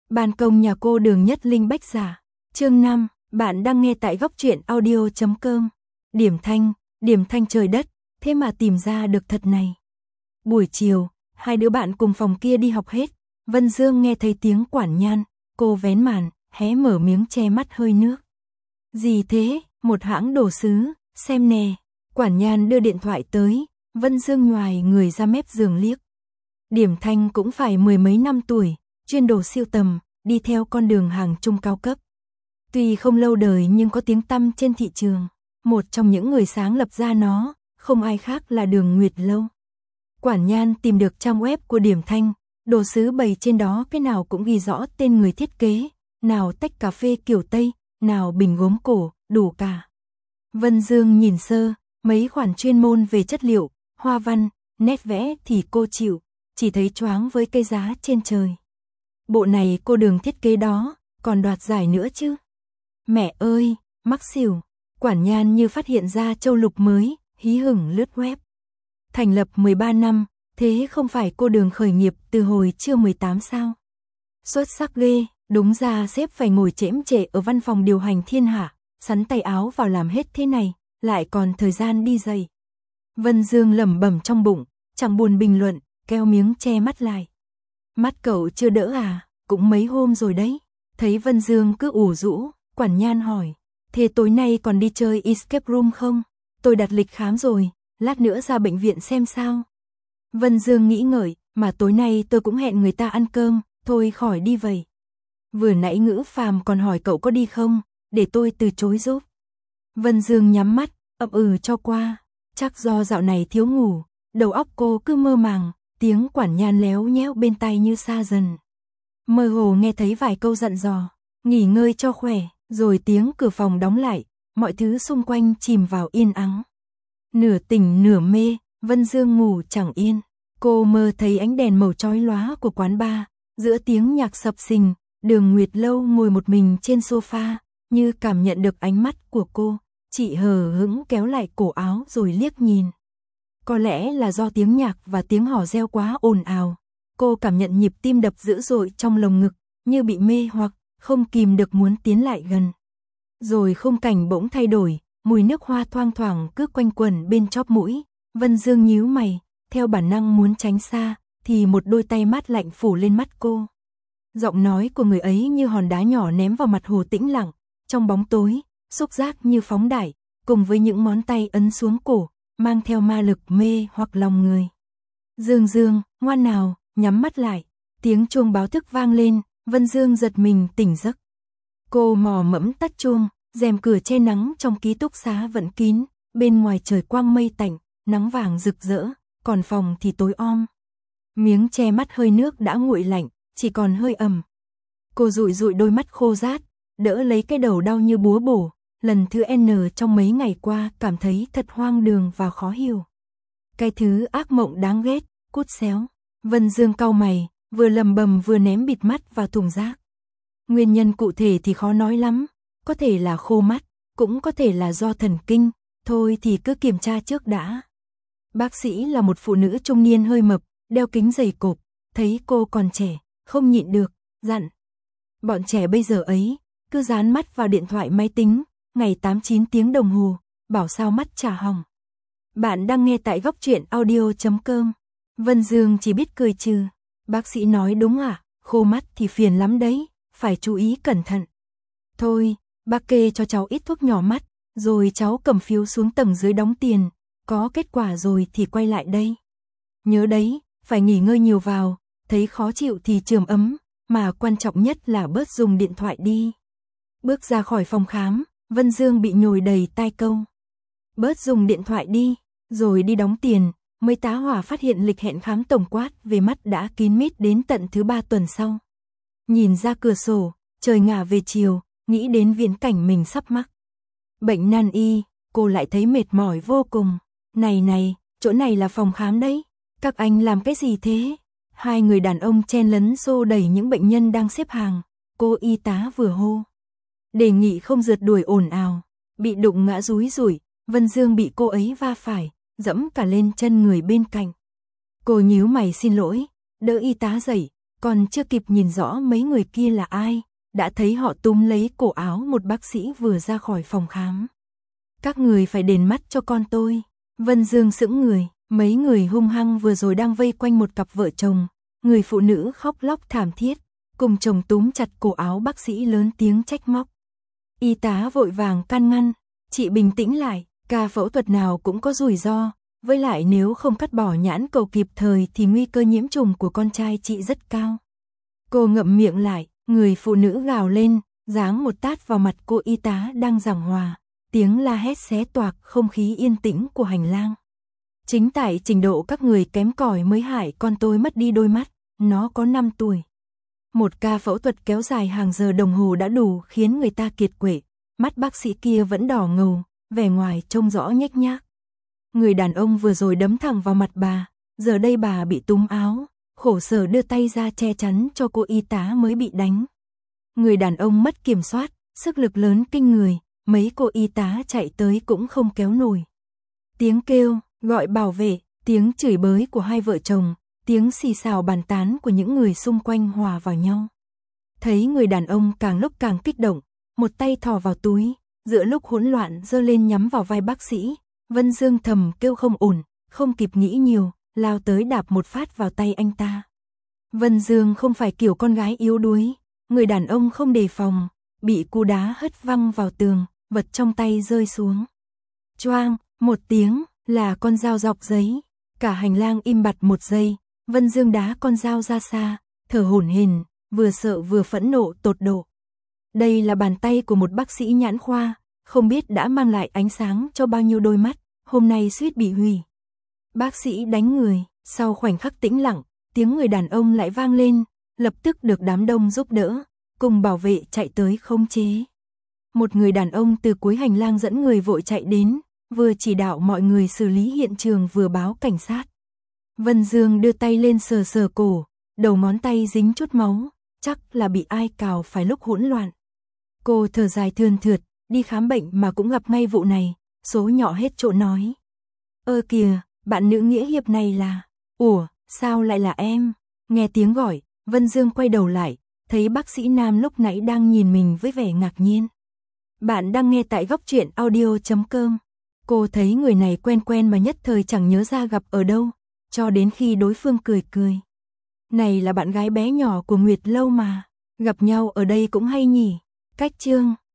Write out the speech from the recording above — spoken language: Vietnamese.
Ban công nhà cô Đường Nhất Linh Bách Giả. Chương 5, bạn đang nghe tại góc truyện audio.com. Điểm thanh trời đất, thế mà tìm ra được thật này. Buổi chiều, hai đứa bạn cùng phòng kia đi học hết. Vân Dương nghe thấy tiếng Quản Nhan, cô vén màn, hé mở miếng che mắt hơi nước. Gì thế, một hãng đồ sứ, xem nè. Quản Nhan đưa điện thoại tới, Vân Dương nhoài người ra mép giường liếc. Điểm Thanh cũng phải mười mấy năm tuổi, chuyên đồ siêu tầm, đi theo con đường hàng trung cao cấp. Tuy không lâu đời nhưng có tiếng tăm trên thị trường. Một trong những người sáng lập ra nó, không ai khác là Đường Nguyệt Lâu. Quản Nhan tìm được trang web của Điểm Thanh, đồ sứ bày trên đó cái nào cũng ghi rõ tên người thiết kế, nào tách cà phê kiểu Tây, nào bình gốm cổ, đủ cả. Vân Dương nhìn sơ, mấy khoản chuyên môn về chất liệu, hoa văn, nét vẽ thì cô chịu, chỉ thấy choáng với cây giá trên trời. Bộ này cô Đường thiết kế đó, còn đoạt giải nữa chứ. Mẹ ơi, mắc xỉu. Quản Nhan như phát hiện ra châu lục mới, hí hửng lướt web. Thành lập 13 năm, thế không phải cô Đường khởi nghiệp từ hồi chưa 18 sao? Xuất sắc ghê, đúng ra sếp phải ngồi chễm chệ ở văn phòng điều hành thiên hạ, sắn tay áo vào làm hết thế này, lại còn thời gian đi dày. Vân Dương lẩm bẩm trong bụng, chẳng buồn bình luận, keo miếng che mắt lại. Mắt cậu chưa đỡ à, cũng mấy hôm rồi đấy. Thấy Vân Dương cứ ủ rũ, Quản Nhan hỏi, thế tối nay còn đi chơi escape room không? Tôi đặt lịch khám rồi, lát nữa ra bệnh viện xem sao. Vân Dương nghĩ ngợi, mà tối nay tôi cũng hẹn người ta ăn cơm, thôi khỏi đi vậy. Vừa nãy Ngữ Phàm còn hỏi cậu có đi không, để tôi từ chối giúp. Vân Dương nhắm mắt, ậm ừ cho qua, chắc do dạo này thiếu ngủ, đầu óc cô cứ mơ màng, tiếng Quản Nhan léo nhéo bên tai như xa dần. Mơ hồ nghe thấy vài câu dặn dò, nghỉ ngơi cho khỏe, rồi tiếng cửa phòng đóng lại, mọi thứ xung quanh chìm vào yên ắng. Nửa tỉnh nửa mê, Vân Dương ngủ chẳng yên, cô mơ thấy ánh đèn màu chói lóa của quán bar, giữa tiếng nhạc sập sình, Đường Nguyệt Lâu ngồi một mình trên sofa, như cảm nhận được ánh mắt của cô, chị hờ hững kéo lại cổ áo rồi liếc nhìn. Có lẽ là do tiếng nhạc và tiếng hò reo quá ồn ào, cô cảm nhận nhịp tim đập dữ dội trong lồng ngực, như bị mê hoặc, không kìm được muốn tiến lại gần. Rồi khung cảnh bỗng thay đổi, mùi nước hoa thoang thoảng cứ quanh quẩn bên chóp mũi, Vân Dương nhíu mày, theo bản năng muốn tránh xa, thì một đôi tay mát lạnh phủ lên mắt cô. Giọng nói của người ấy như hòn đá nhỏ ném vào mặt hồ tĩnh lặng, trong bóng tối, xúc giác như phóng đại, cùng với những ngón tay ấn xuống cổ, mang theo ma lực mê hoặc lòng người. Dương Dương, ngoan nào, nhắm mắt lại, tiếng chuông báo thức vang lên, Vân Dương giật mình tỉnh giấc. Cô mò mẫm tắt chuông, rèm cửa che nắng trong ký túc xá vẫn kín, bên ngoài trời quang mây tạnh, nắng vàng rực rỡ, còn phòng thì tối om. Miếng che mắt hơi nước đã nguội lạnh, chỉ còn hơi ẩm. Cô dụi dụi đôi mắt khô rát, đỡ lấy cái đầu đau như búa bổ, lần thứ N trong mấy ngày qua cảm thấy thật hoang đường và khó hiểu. Cái thứ ác mộng đáng ghét, cút xéo. Vân Dương cau mày, vừa lầm bầm vừa ném bịt mắt vào thùng rác. Nguyên nhân cụ thể thì khó nói lắm, có thể là khô mắt, cũng có thể là do thần kinh, thôi thì cứ kiểm tra trước đã. Bác sĩ là một phụ nữ trung niên hơi mập, đeo kính dày cộp, thấy cô còn trẻ, không nhịn được, dặn. Bọn trẻ bây giờ ấy, cứ dán mắt vào điện thoại máy tính, ngày 8-9 tiếng đồng hồ, bảo sao mắt chả hỏng. Bạn đang nghe tại góc truyện audio.com. Vân Dương chỉ biết cười trừ. Bác sĩ nói đúng à, khô mắt thì phiền lắm đấy, phải chú ý cẩn thận. Thôi, bác kê cho cháu ít thuốc nhỏ mắt, rồi cháu cầm phiếu xuống tầng dưới đóng tiền, có kết quả rồi thì quay lại đây. Nhớ đấy, phải nghỉ ngơi nhiều vào, thấy khó chịu thì chườm ấm, mà quan trọng nhất là bớt dùng điện thoại đi. Bước ra khỏi phòng khám, Vân Dương bị nhồi đầy tai câu. Bớt dùng điện thoại đi, rồi đi đóng tiền, mới tá hỏa phát hiện lịch hẹn khám tổng quát về mắt đã kín mít đến tận thứ 3 tuần sau. Nhìn ra cửa sổ, trời ngả về chiều, nghĩ đến viễn cảnh mình sắp mắc bệnh nan y, cô lại thấy mệt mỏi vô cùng. Này, chỗ này là phòng khám đấy, các anh làm cái gì thế? Hai người đàn ông chen lấn xô đẩy những bệnh nhân đang xếp hàng, cô y tá vừa hô. Đề nghị không rượt đuổi ồn ào, bị đụng ngã rúi rủi, Vân Dương bị cô ấy va phải, dẫm cả lên chân người bên cạnh. Cô nhíu mày xin lỗi, đỡ y tá dậy, Còn chưa kịp nhìn rõ mấy người kia là ai, đã thấy họ túm lấy cổ áo một bác sĩ vừa ra khỏi phòng khám. Các người phải đền mắt cho con tôi. Vân Dương sững người, mấy người hung hăng vừa rồi đang vây quanh một cặp vợ chồng, người phụ nữ khóc lóc thảm thiết, cùng chồng túm chặt cổ áo bác sĩ lớn tiếng trách móc. Y tá vội vàng can ngăn, chị bình tĩnh lại, ca phẫu thuật nào cũng có rủi ro, với lại nếu không cắt bỏ nhãn cầu kịp thời thì nguy cơ nhiễm trùng của con trai chị rất cao. Cô ngậm miệng lại, người phụ nữ gào lên, giáng một tát vào mặt cô y tá đang giảng hòa, tiếng la hét xé toạc không khí yên tĩnh của hành lang. Chính tại trình độ các người kém cỏi mới hại con tôi mất đi đôi mắt, nó có 5 tuổi. Một ca phẫu thuật kéo dài hàng giờ đồng hồ đã đủ khiến người ta kiệt quệ, mắt bác sĩ kia vẫn đỏ ngầu, vẻ ngoài trông rõ nhếch nhác. Người đàn ông vừa rồi đấm thẳng vào mặt bà, giờ đây bà bị túm áo, khổ sở đưa tay ra che chắn cho cô y tá mới bị đánh. Người đàn ông mất kiểm soát, sức lực lớn kinh người, mấy cô y tá chạy tới cũng không kéo nổi. Tiếng kêu, gọi bảo vệ, tiếng chửi bới của hai vợ chồng, tiếng xì xào bàn tán của những người xung quanh hòa vào nhau. Thấy người đàn ông càng lúc càng kích động, một tay thò vào túi, giữa lúc hỗn loạn giơ lên nhắm vào vai bác sĩ, Vân Dương thầm kêu không ổn, không kịp nghĩ nhiều, lao tới đạp một phát vào tay anh ta. Vân Dương không phải kiểu con gái yếu đuối, người đàn ông không đề phòng, bị cú đá hất văng vào tường, vật trong tay rơi xuống. Choang, một tiếng, là con dao dọc giấy, cả hành lang im bặt một giây, Vân Dương đá con dao ra xa, thở hổn hển, vừa sợ vừa phẫn nộ tột độ. Đây là bàn tay của một bác sĩ nhãn khoa, không biết đã mang lại ánh sáng cho bao nhiêu đôi mắt, hôm nay suýt bị hủy. Bác sĩ đánh người, sau khoảnh khắc tĩnh lặng, tiếng người đàn ông lại vang lên, lập tức được đám đông giúp đỡ, cùng bảo vệ chạy tới khống chế. Một người đàn ông từ cuối hành lang dẫn người vội chạy đến, vừa chỉ đạo mọi người xử lý hiện trường vừa báo cảnh sát. Vân Dương đưa tay lên sờ sờ cổ, đầu ngón tay dính chút máu, chắc là bị ai cào phải lúc hỗn loạn. Cô thở dài thườn thượt, đi khám bệnh mà cũng gặp ngay vụ này, số nhỏ hết chỗ nói. Ơ kìa, bạn nữ nghĩa hiệp này là... Ủa, sao lại là em? Nghe tiếng gọi, Vân Dương quay đầu lại, thấy bác sĩ nam lúc nãy đang nhìn mình với vẻ ngạc nhiên. Bạn đang nghe tại góc truyện audio.com. Cô thấy người này quen quen mà nhất thời chẳng nhớ ra gặp ở đâu, cho đến khi đối phương cười cười. Này là bạn gái bé nhỏ của Nguyệt Lâu mà, gặp nhau ở đây cũng hay nhỉ. Cách chương